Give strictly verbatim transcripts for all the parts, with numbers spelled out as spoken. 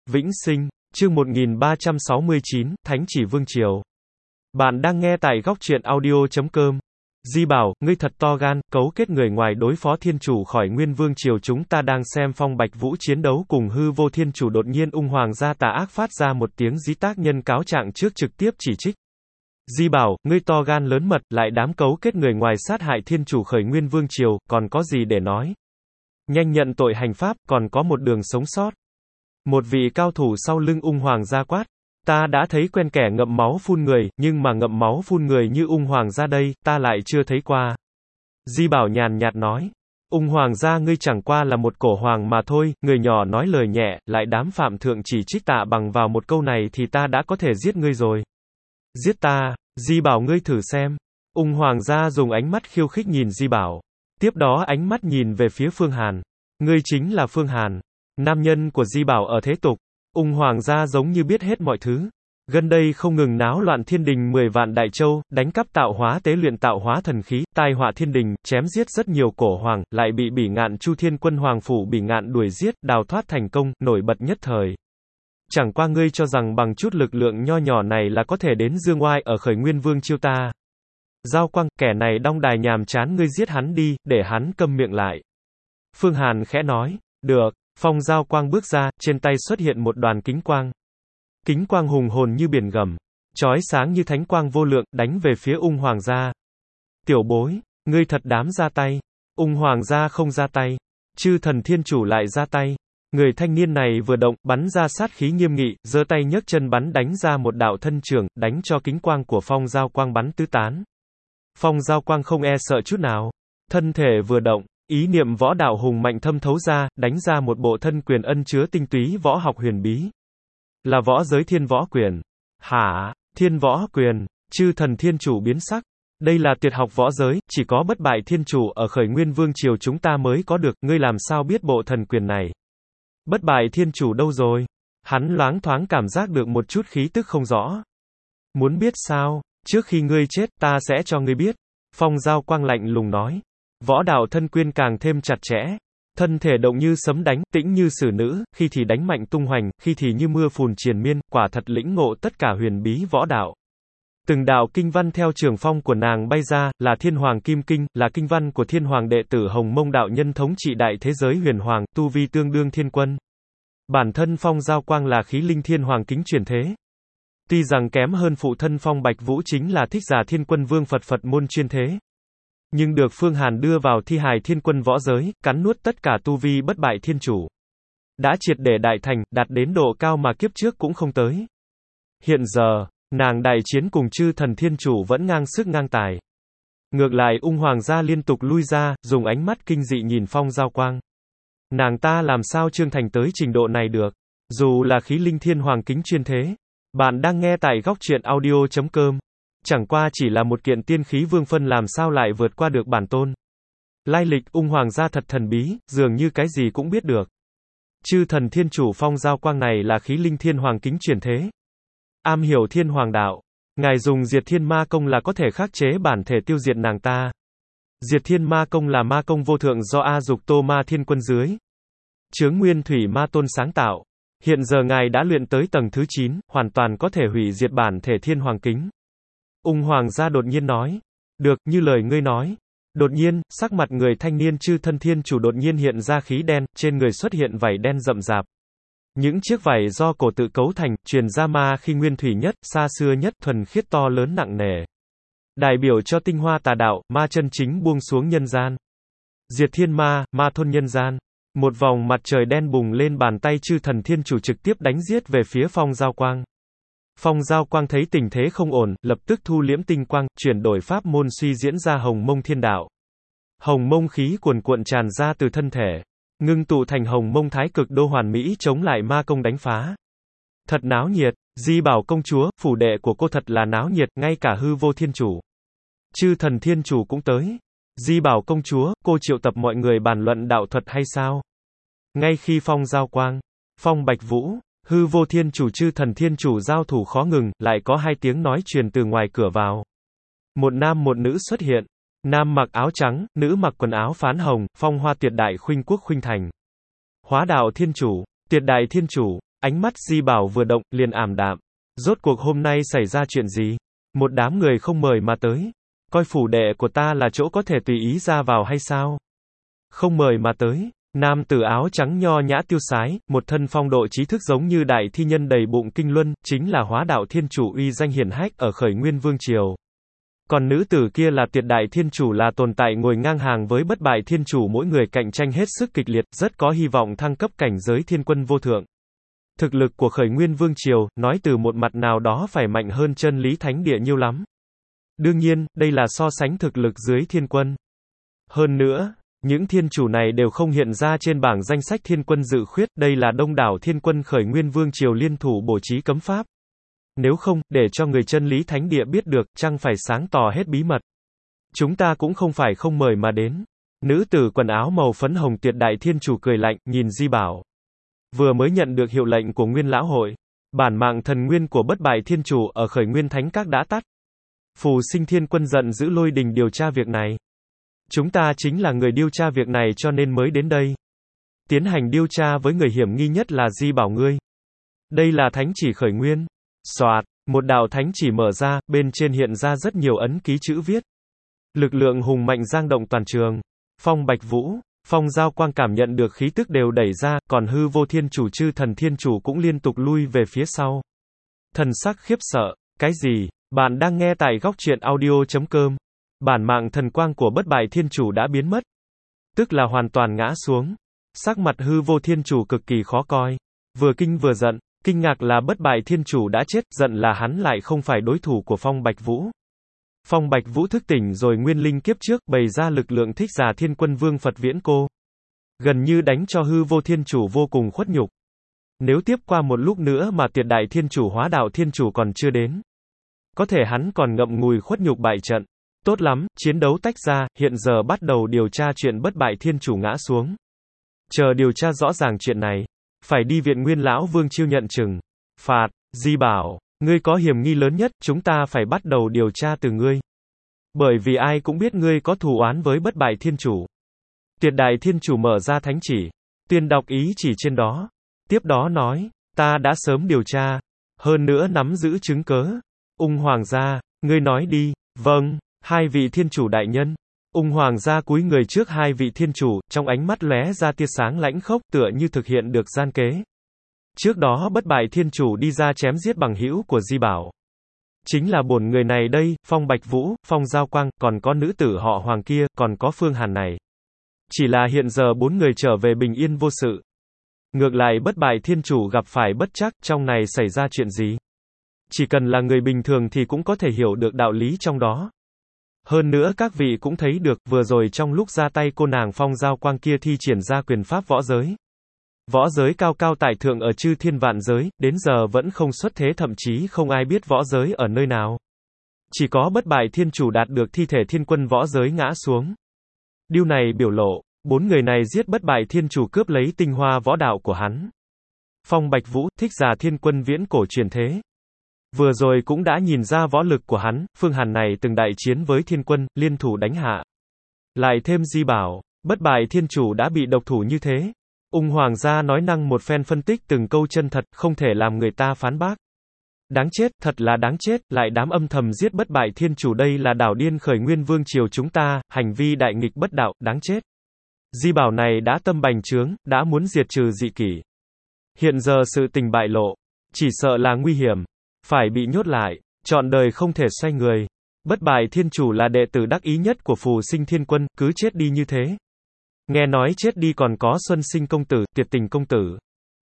Vĩnh sinh, chương một nghìn ba trăm sáu mươi chín, Thánh chỉ vương triều. Bạn đang nghe tại góc truyện audio chấm com. Di bảo, ngươi thật to gan, cấu kết người ngoài đối phó thiên chủ khỏi nguyên vương triều. Chúng ta đang xem Phong Bạch Vũ chiến đấu cùng hư vô thiên chủ, đột nhiên ung hoàng gia tà ác phát ra một tiếng dí tác nhân cáo trạng trước, trực tiếp chỉ trích. Di bảo, ngươi to gan lớn mật, lại dám cấu kết người ngoài sát hại thiên chủ khởi nguyên vương triều, còn có gì để nói? Nhanh nhận tội hành pháp, còn có một đường sống sót. Một vị cao thủ sau lưng ung hoàng gia quát. Ta đã thấy quen kẻ ngậm máu phun người, nhưng mà ngậm máu phun người như ung hoàng gia đây, ta lại chưa thấy qua. Di bảo nhàn nhạt nói. Ung hoàng gia ngươi chẳng qua là một cổ hoàng mà thôi, người nhỏ nói lời nhẹ, lại dám phạm thượng chỉ trích tạ bằng vào một câu này thì ta đã có thể giết ngươi rồi. Giết ta? Di bảo ngươi thử xem. Ung hoàng gia dùng ánh mắt khiêu khích nhìn Di bảo. Tiếp đó ánh mắt nhìn về phía Phương Hàn. Ngươi chính là Phương Hàn. Nam nhân của Di bảo ở thế tục. Ung hoàng gia giống như biết hết mọi thứ. Gần đây không ngừng náo loạn thiên đình mười vạn đại châu, đánh cắp tạo hóa tế luyện tạo hóa thần khí, tai họa thiên đình, chém giết rất nhiều cổ hoàng, lại bị Bỉ Ngạn Chu Thiên Quân hoàng phủ Bỉ Ngạn đuổi giết, đào thoát thành công, nổi bật nhất thời. Chẳng qua ngươi cho rằng bằng chút lực lượng nho nhỏ này là có thể đến dương oai ở khởi nguyên vương chiêu ta. Giao Quang, kẻ này đong đài nhàm chán, ngươi giết hắn đi, để hắn câm miệng lại. Phương Hàn khẽ nói. Được. Phong Giao Quang bước ra, trên tay xuất hiện một đoàn kính quang. Kính quang hùng hồn như biển gầm, chói sáng như thánh quang vô lượng, đánh về phía ung hoàng gia. Tiểu bối, ngươi thật dám ra tay. Ung hoàng gia không ra tay. Chư thần thiên chủ lại ra tay. Người thanh niên này vừa động, bắn ra sát khí nghiêm nghị, giơ tay nhấc chân bắn đánh ra một đạo thân trường, đánh cho kính quang của Phong Giao Quang bắn tứ tán. Phong Giao Quang không e sợ chút nào. Thân thể vừa động, ý niệm võ đạo hùng mạnh thâm thấu ra, đánh ra một bộ thân quyền ân chứa tinh túy võ học huyền bí. Là võ giới thiên võ quyền. Hả? Thiên võ quyền? Chư thần thiên chủ biến sắc. Đây là tuyệt học võ giới, chỉ có bất bại thiên chủ ở khởi nguyên vương triều chúng ta mới có được, ngươi làm sao biết bộ thần quyền này? Bất bại thiên chủ đâu rồi? Hắn loáng thoáng cảm giác được một chút khí tức không rõ. Muốn biết sao? Trước khi ngươi chết, ta sẽ cho ngươi biết. Phong Giao Quang lạnh lùng nói. Võ đạo thân quyên càng thêm chặt chẽ. Thân thể động như sấm đánh, tĩnh như sử nữ, khi thì đánh mạnh tung hoành, khi thì như mưa phùn triền miên, quả thật lĩnh ngộ tất cả huyền bí võ đạo. Từng đạo kinh văn theo trường phong của nàng bay ra, là Thiên Hoàng Kim Kinh, là kinh văn của Thiên Hoàng đệ tử Hồng Mông đạo nhân thống trị đại thế giới huyền hoàng, tu vi tương đương thiên quân. Bản thân Phong Giao Quang là khí linh Thiên Hoàng kính truyền thế. Tuy rằng kém hơn phụ thân Phong Bạch Vũ chính là thích giả thiên quân vương Phật Phật môn chuyên thế. Nhưng được Phương Hàn đưa vào thi hài thiên quân võ giới, cắn nuốt tất cả tu vi bất bại thiên chủ. Đã triệt để đại thành, đạt đến độ cao mà kiếp trước cũng không tới. Hiện giờ, nàng đại chiến cùng chư thần thiên chủ vẫn ngang sức ngang tài. Ngược lại ung hoàng gia liên tục lui ra, dùng ánh mắt kinh dị nhìn Phong Giao Quang. Nàng ta làm sao trưởng thành tới trình độ này được? Dù là khí linh Thiên Hoàng kính chuyên thế. Bạn đang nghe tại góc truyện audio chấm com. Chẳng qua chỉ là một kiện tiên khí vương phân làm sao lại vượt qua được bản tôn. Lai lịch ung hoàng gia thật thần bí, dường như cái gì cũng biết được. Chư thần thiên chủ Phong Giao Quang này là khí linh Thiên Hoàng kính truyền thế. Am hiểu thiên hoàng đạo. Ngài dùng diệt thiên ma công là có thể khắc chế bản thể tiêu diệt nàng ta. Diệt thiên ma công là ma công vô thượng do A Dục Tô Ma Thiên Quân dưới chướng Nguyên Thủy Ma Tôn sáng tạo. Hiện giờ ngài đã luyện tới tầng thứ chín, hoàn toàn có thể hủy diệt bản thể thiên hoàng kính. Ung hoàng gia đột nhiên nói. Được, như lời ngươi nói. Đột nhiên, sắc mặt người thanh niên chư thân thiên chủ đột nhiên hiện ra khí đen, trên người xuất hiện vảy đen rậm rạp. Những chiếc vảy do cổ tự cấu thành, truyền ra ma khi nguyên thủy nhất, xa xưa nhất, thuần khiết to lớn nặng nề. Đại biểu cho tinh hoa tà đạo, ma chân chính buông xuống nhân gian. Diệt thiên ma, ma thôn nhân gian. Một vòng mặt trời đen bùng lên, bàn tay chư thần thiên chủ trực tiếp đánh giết về phía Phong Giao Quang. Phong Giao Quang thấy tình thế không ổn, lập tức thu liễm tinh quang, chuyển đổi pháp môn suy diễn ra Hồng Mông Thiên Đạo. Hồng Mông khí cuồn cuộn tràn ra từ thân thể, ngưng tụ thành Hồng Mông Thái Cực Đô hoàn mỹ chống lại ma công đánh phá. Thật náo nhiệt. Di bảo công chúa, phủ đệ của cô thật là náo nhiệt, ngay cả hư vô thiên chủ, chư thần thiên chủ cũng tới. Di bảo công chúa, cô triệu tập mọi người bàn luận đạo thuật hay sao? Ngay khi Phong Giao Quang, Phong Bạch Vũ, hư vô thiên chủ chư thần thiên chủ giao thủ khó ngừng, lại có hai tiếng nói truyền từ ngoài cửa vào. Một nam một nữ xuất hiện. Nam mặc áo trắng, nữ mặc quần áo phán hồng, phong hoa tuyệt đại khuynh quốc khuynh thành. Hóa đạo thiên chủ, tuyệt đại thiên chủ, Ánh mắt Di Bảo vừa động, liền ảm đạm. Rốt cuộc hôm nay xảy ra chuyện gì? Một đám người không mời mà tới. Coi phủ đệ của ta là chỗ có thể tùy ý ra vào hay sao? Không mời mà tới. Nam tử áo trắng nho nhã tiêu sái, một thân phong độ trí thức giống như đại thi nhân đầy bụng kinh luân, chính là Hóa Đạo Thiên Chủ uy danh hiển hách ở Khởi Nguyên Vương Triều. Còn nữ tử kia là Tuyệt Đại Thiên Chủ, là tồn tại ngồi ngang hàng với Bất Bại Thiên Chủ, mỗi người cạnh tranh hết sức kịch liệt, rất có hy vọng thăng cấp cảnh giới thiên quân vô thượng. Thực lực của Khởi Nguyên Vương Triều, nói từ một mặt nào đó phải mạnh hơn Chân Lý Thánh Địa nhiều lắm. Đương nhiên, đây là so sánh thực lực dưới thiên quân. Hơn nữa, những thiên chủ này đều không hiện ra trên bảng danh sách thiên quân dự khuyết, đây là đông đảo thiên quân Khởi Nguyên Vương Triều liên thủ bổ trí cấm pháp. Nếu không, để cho người Chân Lý Thánh Địa biết được, chăng phải sáng tỏ hết bí mật. Chúng ta cũng không phải không mời mà đến. Nữ tử quần áo màu phấn hồng Tuyệt Đại Thiên Chủ cười lạnh, nhìn Di Bảo. Vừa mới nhận được hiệu lệnh của Nguyên Lão Hội. Bản mạng thần nguyên của Bất Bại Thiên Chủ ở Khởi Nguyên Thánh Các đã tắt. Phù Sinh Thiên Quân giận dữ lôi đình điều tra việc này. Chúng ta chính là người điều tra việc này cho nên mới đến đây. Tiến hành điều tra với người hiểm nghi nhất là Di Bảo ngươi. Đây là thánh chỉ Khởi Nguyên. Soạt, một đạo thánh chỉ mở ra, bên trên hiện ra rất nhiều ấn ký chữ viết. Lực lượng hùng mạnh giang động toàn trường. Phong Bạch Vũ, Phong Giao Quang cảm nhận được khí tức đều đẩy ra, còn Hư Vô Thiên Chủ Chư Thần Thiên Chủ cũng liên tục lui về phía sau. Thần sắc khiếp sợ, cái gì? Bạn đang nghe tại góc truyện audio chấm com. Bản mạng thần quang của Bất Bại Thiên Chủ đã biến mất. Tức là hoàn toàn ngã xuống. Sắc mặt Hư Vô Thiên Chủ cực kỳ khó coi. Vừa kinh vừa giận. Kinh ngạc là Bất Bại Thiên Chủ đã chết, giận là hắn lại không phải đối thủ của Phong Bạch Vũ. Phong Bạch Vũ thức tỉnh rồi nguyên linh kiếp trước, bày ra lực lượng Thích Giả Thiên Quân Vương Phật Viễn Cô. Gần như đánh cho Hư Vô Thiên Chủ vô cùng khuất nhục. Nếu tiếp qua một lúc nữa mà Tuyệt Đại Thiên Chủ Hóa Đạo Thiên Chủ còn chưa đến, có thể hắn còn ngậm ngùi khuất nhục bại trận. Tốt lắm, chiến đấu tách ra, hiện giờ bắt đầu điều tra chuyện Bất Bại Thiên Chủ ngã xuống. Chờ điều tra rõ ràng chuyện này, phải đi viện Nguyên Lão Vương chiêu nhận trừng phạt. Di Bảo, ngươi có hiểm nghi lớn nhất, chúng ta phải bắt đầu điều tra từ ngươi. Bởi vì ai cũng biết ngươi có thù oán với Bất Bại Thiên Chủ. Tuyệt Đại Thiên Chủ mở ra thánh chỉ, tuyên đọc ý chỉ trên đó. Tiếp đó nói, ta đã sớm điều tra, hơn nữa nắm giữ chứng cớ. Ung Hoàng gia, ngươi nói đi. Vâng, hai vị Thiên Chủ đại nhân. Ung Hoàng gia cúi người trước hai vị Thiên Chủ, trong ánh mắt lóe ra tia sáng lãnh khốc, tựa như thực hiện được gian kế. Trước đó Bất Bại Thiên Chủ đi ra chém giết bằng hữu của Di Bảo. Chính là bổn người này đây, Phong Bạch Vũ, Phong Giao Quang, còn có nữ tử họ Hoàng kia, còn có Phương Hàn này. Chỉ là hiện giờ bốn người trở về bình yên vô sự. Ngược lại Bất Bại Thiên Chủ gặp phải bất trắc, trong này xảy ra chuyện gì? Chỉ cần là người bình thường thì cũng có thể hiểu được đạo lý trong đó. Hơn nữa các vị cũng thấy được, vừa rồi trong lúc ra tay cô nàng Phong Giao Quang kia thi triển ra quyền pháp võ giới. Võ giới cao cao tại thượng ở chư thiên vạn giới, đến giờ vẫn không xuất thế, thậm chí không ai biết võ giới ở nơi nào. Chỉ có Bất Bại Thiên Chủ đạt được thi thể thiên quân võ giới ngã xuống. Điều này biểu lộ, bốn người này giết Bất Bại Thiên Chủ cướp lấy tinh hoa võ đạo của hắn. Phong Bạch Vũ, Thích Giả Thiên Quân viễn cổ truyền thế. Vừa rồi cũng đã nhìn ra võ lực của hắn, Phương Hàn này từng đại chiến với thiên quân, liên thủ đánh hạ. Lại thêm Di Bảo, Bất Bại Thiên Chủ đã bị độc thủ như thế. Ung Hoàng gia nói năng một phen phân tích từng câu chân thật, không thể làm người ta phán bác. Đáng chết, thật là đáng chết, lại dám âm thầm giết Bất Bại Thiên Chủ, đây là đảo điên Khởi Nguyên Vương Triều chúng ta, hành vi đại nghịch bất đạo, đáng chết. Di Bảo này đã tâm bành trướng, đã muốn diệt trừ dị kỷ. Hiện giờ sự tình bại lộ, chỉ sợ là nguy hiểm, phải bị nhốt lại, trọn đời không thể xoay người. Bất Bại Thiên Chủ là đệ tử đắc ý nhất của Phù Sinh Thiên Quân, cứ chết đi như thế. Nghe nói chết đi còn có Xuân Sinh công tử, Tuyệt Tình công tử.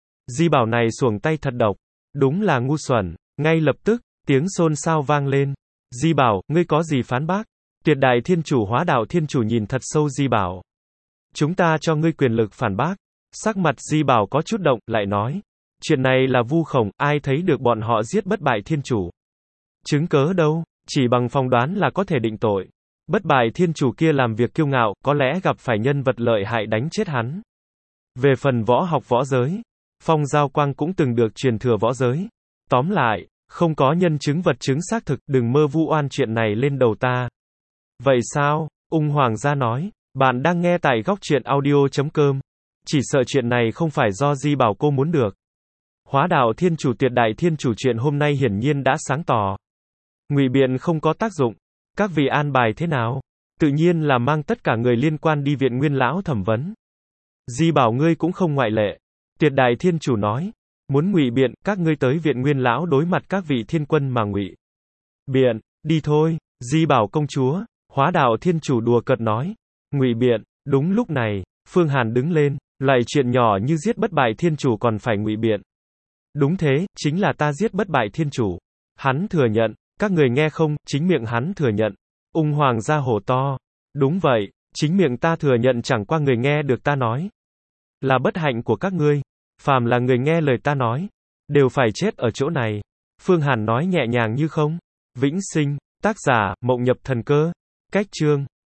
Di Bảo này xuồng tay thật độc, đúng là ngu xuẩn. Ngay lập tức, tiếng xôn xao vang lên. Di Bảo, ngươi có gì phán bác? Tuyệt Đại Thiên Chủ Hóa Đạo Thiên Chủ nhìn thật sâu Di Bảo. Chúng ta cho ngươi quyền lực phản bác. Sắc mặt Di Bảo có chút động, lại nói. Chuyện này là vu khống, ai thấy được bọn họ giết Bất Bại Thiên Chủ? Chứng cớ đâu? Chỉ bằng phỏng đoán là có thể định tội. Bất Bại Thiên Chủ kia làm việc kiêu ngạo, có lẽ gặp phải nhân vật lợi hại đánh chết hắn. Về phần võ học võ giới, Phong Giao Quang cũng từng được truyền thừa võ giới. Tóm lại, không có nhân chứng vật chứng xác thực, đừng mơ vu oan chuyện này lên đầu ta. Vậy sao? Ung Hoàng gia nói, bạn đang nghe tại góc truyện audio chấm com. Chỉ sợ chuyện này không phải do Di Bảo cô muốn được. Hóa đạo thiên chủ tuyệt đại thiên chủ chuyện hôm nay hiển nhiên đã sáng tỏ. Ngụy biện không có tác dụng. Các vị an bài thế nào? Tự nhiên là mang tất cả người liên quan đi viện Nguyên lão thẩm vấn. Di Bảo ngươi cũng không ngoại lệ. Tuyệt đại thiên chủ nói. Muốn ngụy biện, các ngươi tới viện Nguyên lão đối mặt các vị thiên quân mà ngụy biện, đi thôi. Di Bảo công chúa. Hóa đạo thiên chủ đùa cợt nói. Ngụy biện. Đúng lúc này, Phương Hàn đứng lên. Loại chuyện nhỏ như giết bất bại thiên chủ còn phải ngụy biện. Đúng thế, chính là ta giết bất bại thiên chủ. Hắn thừa nhận. Các người nghe không, chính miệng hắn thừa nhận. Ung hoàng ra hổ to. Đúng vậy, chính miệng ta thừa nhận chẳng qua người nghe được ta nói. Là bất hạnh của các ngươi. Phàm là người nghe lời ta nói. Đều phải chết ở chỗ này. Phương Hàn nói nhẹ nhàng như không. Vĩnh sinh, tác giả, Mộng Nhập Thần Cơ. Cách chương.